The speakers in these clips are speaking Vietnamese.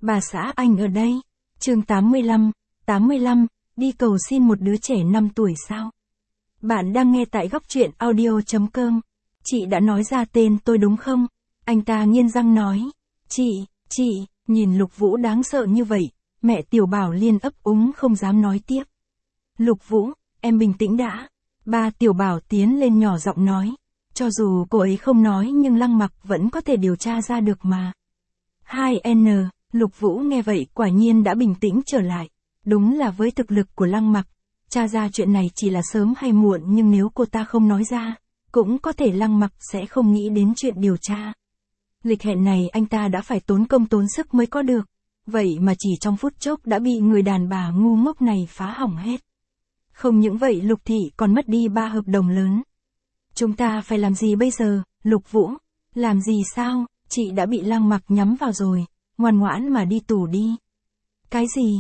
Bà xã anh ở đây. Chương 85, đi cầu xin một đứa trẻ 5 tuổi sao? Bạn đang nghe tại góc truyện audio.com. Chị đã nói ra tên tôi đúng không? Anh ta nghiến răng nói. Chị, nhìn Lục Vũ đáng sợ như vậy, mẹ Tiểu Bảo liên ấp úng không dám nói tiếp. Lục Vũ, em bình tĩnh đã. Ba Tiểu Bảo tiến lên nhỏ giọng nói. Cho dù cô ấy không nói nhưng Lăng Mặc vẫn có thể điều tra ra được mà. 2N, Lục Vũ nghe vậy quả nhiên đã bình tĩnh trở lại. Đúng là với thực lực của Lăng Mặc, tra ra chuyện này chỉ là sớm hay muộn, nhưng nếu cô ta không nói ra, cũng có thể Lăng Mặc sẽ không nghĩ đến chuyện điều tra. Lịch hẹn này anh ta đã phải tốn công tốn sức mới có được, vậy mà chỉ trong phút chốc đã bị người đàn bà ngu ngốc này phá hỏng hết. Không những vậy, Lục Thị còn mất đi 3 hợp đồng lớn. Chúng ta phải làm gì bây giờ, Lục Vũ? Làm gì sao, chị đã bị Lăng Mặc nhắm vào rồi, ngoan ngoãn mà đi tù đi. Cái gì,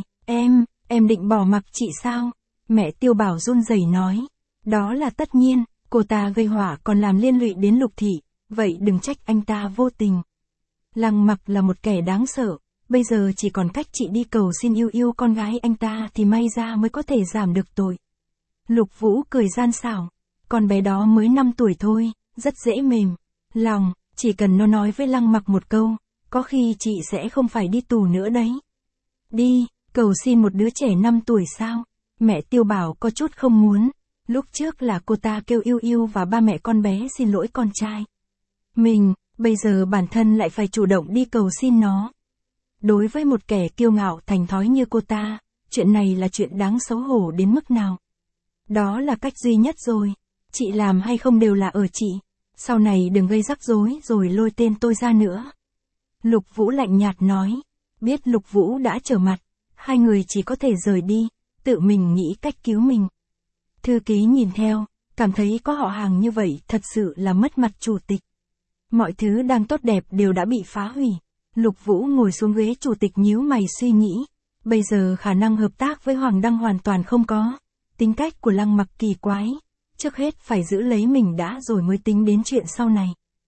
em định bỏ mặc chị sao? Mẹ Tiểu Bảo run rẩy nói. Đó là tất nhiên, cô ta gây họa còn làm liên lụy đến Lục Thị, vậy đừng trách anh ta vô tình. Lăng Mặc là một kẻ đáng sợ, bây giờ chỉ còn cách chị đi cầu xin yêu con gái anh ta thì may ra mới có thể giảm được tội. Lục Vũ cười gian xảo, con bé đó mới 5 tuổi thôi, rất dễ mềm lòng, chỉ cần nó nói với Lăng Mặc một câu, có khi chị sẽ không phải đi tù nữa đấy. Đi, cầu xin một đứa trẻ 5 tuổi sao? Mẹ Tiểu Bảo có chút không muốn, lúc trước là cô ta kêu Yêu và ba mẹ con bé xin lỗi con trai mình, bây giờ bản thân lại phải chủ động đi cầu xin nó. Đối với một kẻ kiêu ngạo thành thói như cô ta, chuyện này là chuyện đáng xấu hổ đến mức nào. Đó là cách duy nhất rồi, chị làm hay không đều là ở chị, sau này đừng gây rắc rối rồi lôi tên tôi ra nữa. Lục Vũ lạnh nhạt nói. Biết Lục Vũ đã trở mặt, hai người chỉ có thể rời đi, tự mình nghĩ cách cứu mình. Thư ký nhìn theo, cảm thấy có họ hàng như vậy thật sự là mất mặt chủ tịch. Mọi thứ đang tốt đẹp đều đã bị phá hủy. Lục Vũ ngồi xuống ghế chủ tịch nhíu mày suy nghĩ. Bây giờ khả năng hợp tác với Hoàng Đăng hoàn toàn không có. Tính cách của Lăng Mặc kỳ quái. Trước hết phải giữ lấy mình đã rồi mới tính đến chuyện sau này.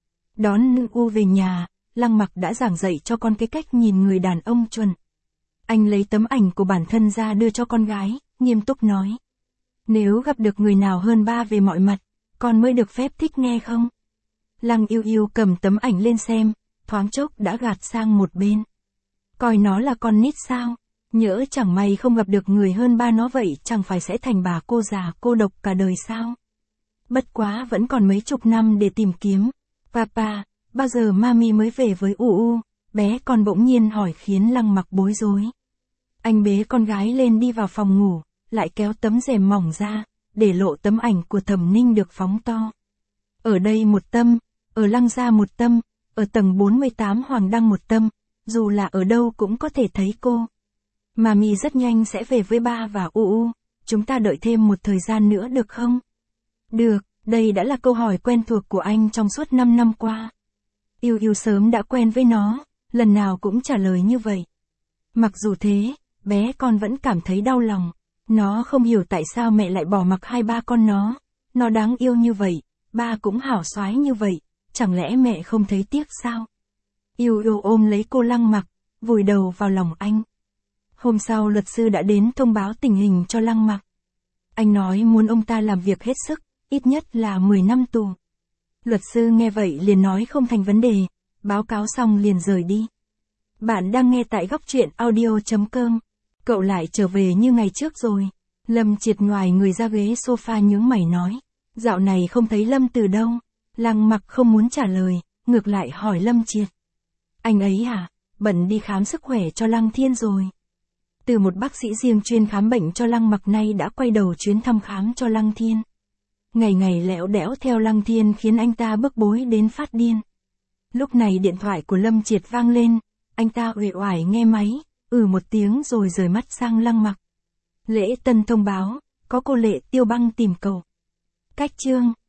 Đón Nữ U về nhà, Lăng Mặc đã giảng dạy cho con cái cách nhìn người đàn ông chuẩn. Anh lấy tấm ảnh của bản thân ra đưa cho con gái, nghiêm túc nói. Nếu gặp được người nào hơn ba về mọi mặt, con mới được phép thích nghe không? Lăng Yêu cầm tấm ảnh lên xem, thoáng chốc đã gạt sang một bên. Coi nó là con nít sao? Nhỡ chẳng may không gặp được người hơn ba nó vậy chẳng phải sẽ thành bà cô già cô độc cả đời sao? Bất quá vẫn còn mấy chục năm để tìm kiếm. Papa, bao giờ mami mới về với U? Bé con bỗng nhiên hỏi khiến Lăng Mặc bối rối. Anh bế con gái lên đi vào phòng ngủ, lại kéo tấm rèm mỏng ra, để lộ tấm ảnh của Thẩm Ninh được phóng to. Ở đây một tâm, ở Lăng gia một tâm, ở tầng 48 Hoàng Đăng một tâm, dù là ở đâu cũng có thể thấy cô. Mami rất nhanh sẽ về với ba và U, chúng ta đợi thêm một thời gian nữa được không? Được, đây đã là câu hỏi quen thuộc của anh trong suốt 5 năm qua. Yêu sớm đã quen với nó, lần nào cũng trả lời như vậy. Mặc dù thế, bé con vẫn cảm thấy đau lòng. Nó không hiểu tại sao mẹ lại bỏ mặc hai ba con nó đáng yêu như vậy, ba cũng hảo soái như vậy, chẳng lẽ mẹ không thấy tiếc sao? Yêu ôm lấy cô Lăng Mặc, vùi đầu vào lòng anh. Hôm sau luật sư đã đến thông báo tình hình cho Lăng Mặc. Anh nói muốn ông ta làm việc hết sức, ít nhất là 10 năm tù. Luật sư nghe vậy liền nói không thành vấn đề, báo cáo xong liền rời đi. Bạn đang nghe tại góc truyện audio.com. Cậu lại trở về như ngày trước rồi. Lâm Triệt ngoài người ra ghế sofa nhướng mày nói. Dạo này không thấy Lâm từ đâu. Lăng Mặc không muốn trả lời, ngược lại hỏi Lâm Triệt. Anh ấy hả? Bận đi khám sức khỏe cho Lăng Thiên rồi. Từ một bác sĩ riêng chuyên khám bệnh cho Lăng Mặc nay đã quay đầu chuyến thăm khám cho Lăng Thiên. Ngày ngày lẽo đẽo theo Lăng Thiên khiến anh ta bức bối đến phát điên. Lúc này điện thoại của Lâm Triệt vang lên, anh ta uể oải nghe máy, một tiếng rồi rời mắt sang Lăng Mặc. Lễ tân thông báo, có cô Lệ Tiêu Băng tìm cậu. Cách chương